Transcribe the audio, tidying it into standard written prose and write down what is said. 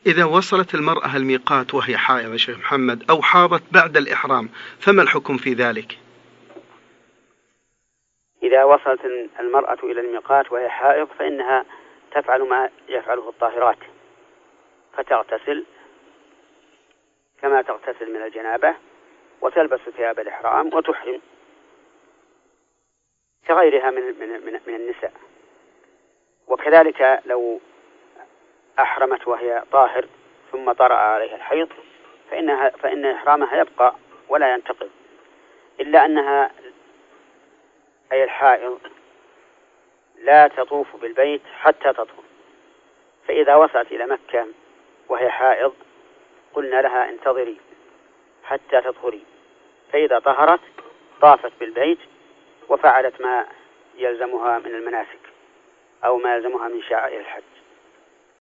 إذا وصلت المرأة الميقات وهي حائض يا شيخ محمد أو حاضت بعد الإحرام فما الحكم في ذلك؟ إذا وصلت المرأة إلى الميقات وهي حائض فإنها تفعل ما يفعله الطاهرات، فتغتسل كما تغتسل من الجنابة وتلبس ثياب الإحرام وتحرم كغيرها من النساء. وكذلك لو أحرمت وهي طاهر ثم طرأ عليها الحيض فإن إحرامها يبقى ولا ينتقض، إلا أنها أي الحائض لا تطوف بالبيت حتى تطهر، فإذا وصلت إلى مكة وهي حائض قلنا لها انتظري حتى تطهري، فإذا طهرت طافت بالبيت وفعلت ما يلزمها من المناسك أو ما يلزمها من شعائر الحج.